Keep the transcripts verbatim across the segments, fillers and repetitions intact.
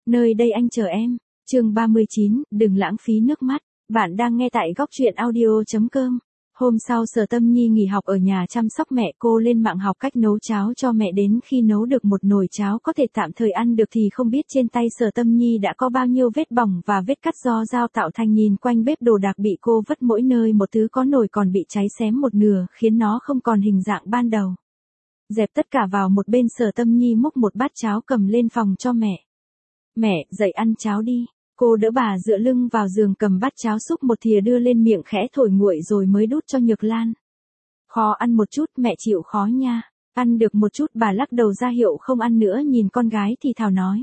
Nơi đây anh chờ em. Chương ba mươi chín, đừng lãng phí nước mắt. Bạn đang nghe tại góc truyện audio chấm com. Hôm sau Sở Tâm Nhi nghỉ học ở nhà chăm sóc mẹ, cô lên mạng học cách nấu cháo cho mẹ, đến khi nấu được một nồi cháo có thể tạm thời ăn được thì không biết trên tay Sở Tâm Nhi đã có bao nhiêu vết bỏng và vết cắt do dao tạo thành, nhìn quanh bếp đồ đạc bị cô vứt mỗi nơi một thứ, có nồi còn bị cháy xém một nửa khiến nó không còn hình dạng ban đầu. Dẹp tất cả vào một bên, Sở Tâm Nhi múc một bát cháo cầm lên phòng cho mẹ. Mẹ, dậy ăn cháo đi. Cô đỡ bà dựa lưng vào giường, cầm bát cháo xúc một thìa đưa lên miệng khẽ thổi nguội rồi mới đút cho Nhược Lan. Khó ăn một chút, mẹ chịu khó nha. Ăn được một chút, bà lắc đầu ra hiệu không ăn nữa, nhìn con gái thì thào nói.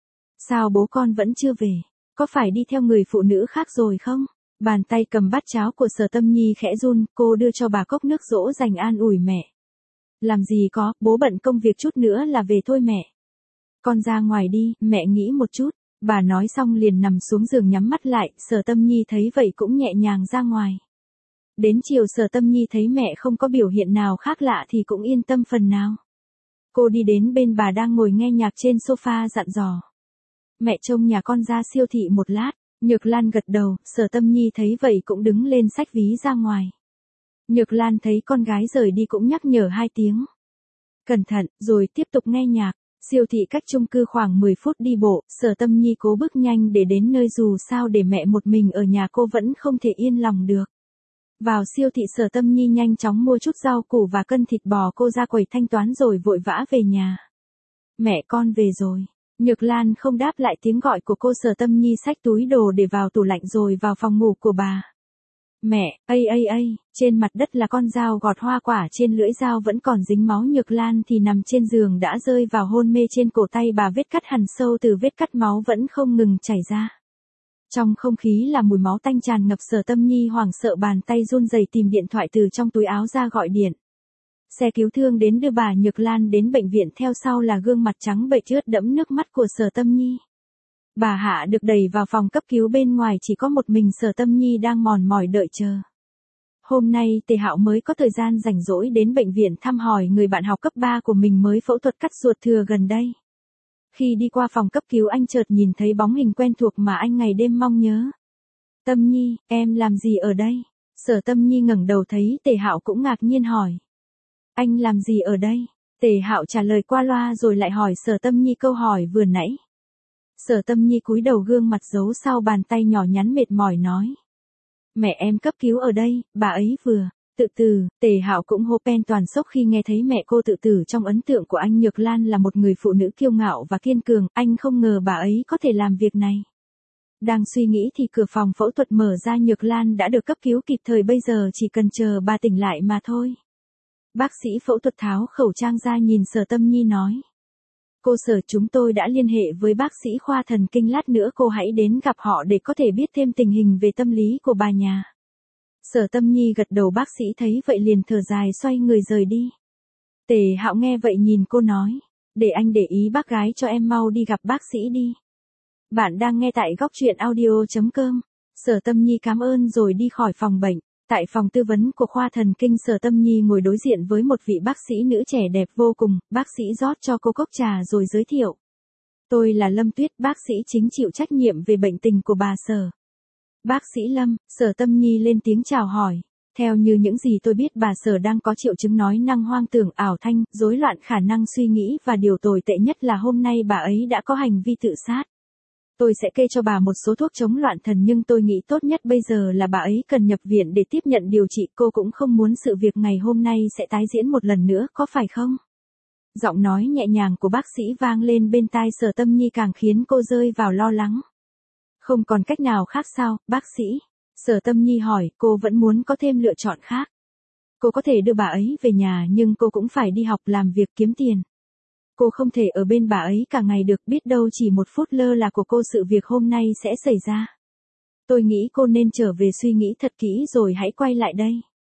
Sao bố con vẫn chưa về? Có phải đi theo người phụ nữ khác rồi không? Bàn tay cầm bát cháo của Sở Tâm Nhi khẽ run, cô đưa cho bà cốc nước dỗ dành an ủi mẹ. Làm gì có, bố bận công việc, chút nữa là về thôi mẹ. Con ra ngoài đi, mẹ nghĩ một chút. Bà nói xong liền nằm xuống giường nhắm mắt lại, Sở Tâm Nhi thấy vậy cũng nhẹ nhàng ra ngoài. Đến chiều Sở Tâm Nhi thấy mẹ không có biểu hiện nào khác lạ thì cũng yên tâm phần nào. Cô đi đến bên bà đang ngồi nghe nhạc trên sofa dặn dò. Mẹ trông nhà con ra siêu thị một lát. Nhược Lan gật đầu, Sở Tâm Nhi thấy vậy cũng đứng lên xách ví ra ngoài. Nhược Lan thấy con gái rời đi cũng nhắc nhở hai tiếng. Cẩn thận, rồi tiếp tục nghe nhạc. Siêu thị cách chung cư khoảng mười phút đi bộ, Sở Tâm Nhi cố bước nhanh để đến nơi, dù sao để mẹ một mình ở nhà cô vẫn không thể yên lòng được. Vào siêu thị, Sở Tâm Nhi nhanh chóng mua chút rau củ và cân thịt bò, cô ra quầy thanh toán rồi vội vã về nhà. Mẹ, con về rồi. Nhược Lan không đáp lại tiếng gọi của cô, Sở Tâm Nhi xách túi đồ để vào tủ lạnh rồi vào phòng ngủ của bà. Mẹ, ây ây ây, trên mặt đất là con dao gọt hoa quả, trên lưỡi dao vẫn còn dính máu. Nhược Lan thì nằm trên giường đã rơi vào hôn mê, trên cổ tay bà vết cắt hằn sâu, từ vết cắt máu vẫn không ngừng chảy ra. Trong không khí là mùi máu tanh tràn ngập, Sở Tâm Nhi hoảng sợ bàn tay run rẩy tìm điện thoại từ trong túi áo ra gọi điện. Xe cứu thương đến đưa bà Nhược Lan đến bệnh viện, theo sau là gương mặt trắng bệch ướt đẫm nước mắt của Sở Tâm Nhi. Bà Hạ được đẩy vào phòng cấp cứu, bên ngoài chỉ có một mình Sở Tâm Nhi đang mòn mỏi đợi chờ. Hôm nay Tề Hạo mới có thời gian rảnh rỗi đến bệnh viện thăm hỏi người bạn học cấp ba của mình mới phẫu thuật cắt ruột thừa gần đây. Khi đi qua phòng cấp cứu, anh chợt nhìn thấy bóng hình quen thuộc mà anh ngày đêm mong nhớ. Tâm Nhi, em làm gì ở đây? Sở Tâm Nhi ngẩng đầu thấy Tề Hạo cũng ngạc nhiên hỏi. Anh làm gì ở đây? Tề Hạo trả lời qua loa rồi lại hỏi Sở Tâm Nhi câu hỏi vừa nãy. Sở Tâm Nhi cúi đầu, gương mặt giấu sau bàn tay nhỏ nhắn mệt mỏi nói. Mẹ em cấp cứu ở đây, bà ấy vừa tự tử. Tề Hạo cũng hô pen toàn sốc khi nghe thấy mẹ cô tự tử. Trong ấn tượng của anh, Nhược Lan là một người phụ nữ kiêu ngạo và kiên cường, anh không ngờ bà ấy có thể làm việc này. Đang suy nghĩ thì cửa phòng phẫu thuật mở ra, Nhược Lan đã được cấp cứu kịp thời, bây giờ chỉ cần chờ bà tỉnh lại mà thôi. Bác sĩ phẫu thuật tháo khẩu trang ra nhìn Sở Tâm Nhi nói. Cô Sở, chúng tôi đã liên hệ với bác sĩ khoa thần kinh, lát nữa cô hãy đến gặp họ để có thể biết thêm tình hình về tâm lý của bà nhà. Sở Tâm Nhi gật đầu, bác sĩ thấy vậy liền thở dài xoay người rời đi. Tề Hạo nghe vậy nhìn cô nói. Để anh để ý bác gái cho em, mau đi gặp bác sĩ đi. Bạn đang nghe tại góc truyện audio chấm com. Sở Tâm Nhi cảm ơn rồi đi khỏi phòng bệnh. Tại phòng tư vấn của khoa thần kinh, Sở Tâm Nhi ngồi đối diện với một vị bác sĩ nữ trẻ đẹp vô cùng. Bác sĩ rót cho cô cốc trà rồi giới thiệu. Tôi là Lâm Tuyết, bác sĩ chính chịu trách nhiệm về bệnh tình của bà Sở. Bác sĩ Lâm, Sở Tâm Nhi lên tiếng chào hỏi. Theo như những gì tôi biết, bà Sở đang có triệu chứng nói năng hoang tưởng, ảo thanh, rối loạn khả năng suy nghĩ, và điều tồi tệ nhất là hôm nay bà ấy đã có hành vi tự sát. Tôi sẽ kê cho bà một số thuốc chống loạn thần, nhưng tôi nghĩ tốt nhất bây giờ là bà ấy cần nhập viện để tiếp nhận điều trị. Cô cũng không muốn sự việc ngày hôm nay sẽ tái diễn một lần nữa, có phải không? Giọng nói nhẹ nhàng của bác sĩ vang lên bên tai Sở Tâm Nhi càng khiến cô rơi vào lo lắng. Không còn cách nào khác sao, bác sĩ? Sở Tâm Nhi hỏi, cô vẫn muốn có thêm lựa chọn khác. Cô có thể đưa bà ấy về nhà, nhưng cô cũng phải đi học, làm việc, kiếm tiền. Cô không thể ở bên bà ấy cả ngày được, biết đâu chỉ một phút lơ là của cô sự việc hôm nay sẽ xảy ra. Tôi nghĩ cô nên trở về suy nghĩ thật kỹ rồi hãy quay lại đây.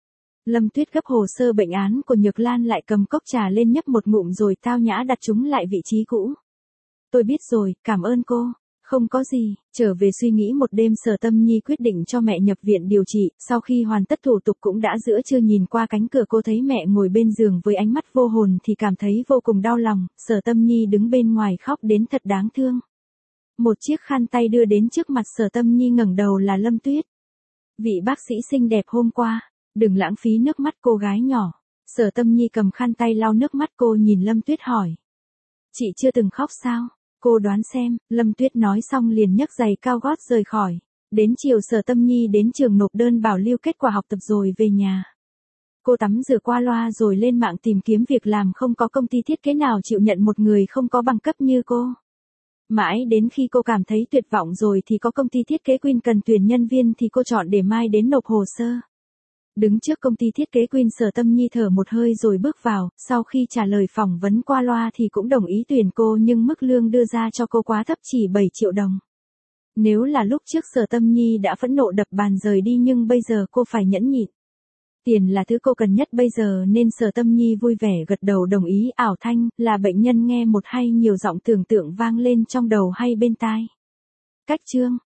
Lâm Tuyết gấp hồ sơ bệnh án của Nhược Lan lại, cầm cốc trà lên nhấp một ngụm rồi tao nhã đặt chúng lại vị trí cũ. Tôi biết rồi, cảm ơn cô. Không có gì. Trở về suy nghĩ một đêm, Sở Tâm Nhi quyết định cho mẹ nhập viện điều trị. Sau khi hoàn tất thủ tục cũng đã giữa trưa, nhìn qua cánh cửa cô thấy mẹ ngồi bên giường với ánh mắt vô hồn thì cảm thấy vô cùng đau lòng. Sở Tâm Nhi đứng bên ngoài khóc đến thật đáng thương. Một chiếc khăn tay đưa đến trước mặt Sở Tâm Nhi, ngẩng đầu là Lâm Tuyết. Vị bác sĩ xinh đẹp hôm qua, đừng lãng phí nước mắt cô gái nhỏ. Sở Tâm Nhi cầm khăn tay lau nước mắt, cô nhìn Lâm Tuyết hỏi. Chị chưa từng khóc sao? Cô đoán xem. Lâm Tuyết nói xong liền nhấc giày cao gót rời khỏi. Đến chiều Sở Tâm Nhi đến trường nộp đơn bảo lưu kết quả học tập rồi về nhà. Cô tắm rửa qua loa rồi lên mạng tìm kiếm việc làm, không có công ty thiết kế nào chịu nhận một người không có bằng cấp như cô. Mãi đến khi cô cảm thấy tuyệt vọng rồi thì có công ty thiết kế Queen cần tuyển nhân viên thì cô chọn để mai đến nộp hồ sơ. Đứng trước công ty thiết kế Queen, Sở Tâm Nhi thở một hơi rồi bước vào, sau khi trả lời phỏng vấn qua loa thì cũng đồng ý tuyển cô, nhưng mức lương đưa ra cho cô quá thấp, chỉ bảy triệu đồng. Nếu là lúc trước Sở Tâm Nhi đã phẫn nộ đập bàn rời đi, nhưng bây giờ cô phải nhẫn nhịn. Tiền là thứ cô cần nhất bây giờ nên Sở Tâm Nhi vui vẻ gật đầu đồng ý. Ảo thanh, là bệnh nhân nghe một hay nhiều giọng tưởng tượng vang lên trong đầu hay bên tai. Cách chương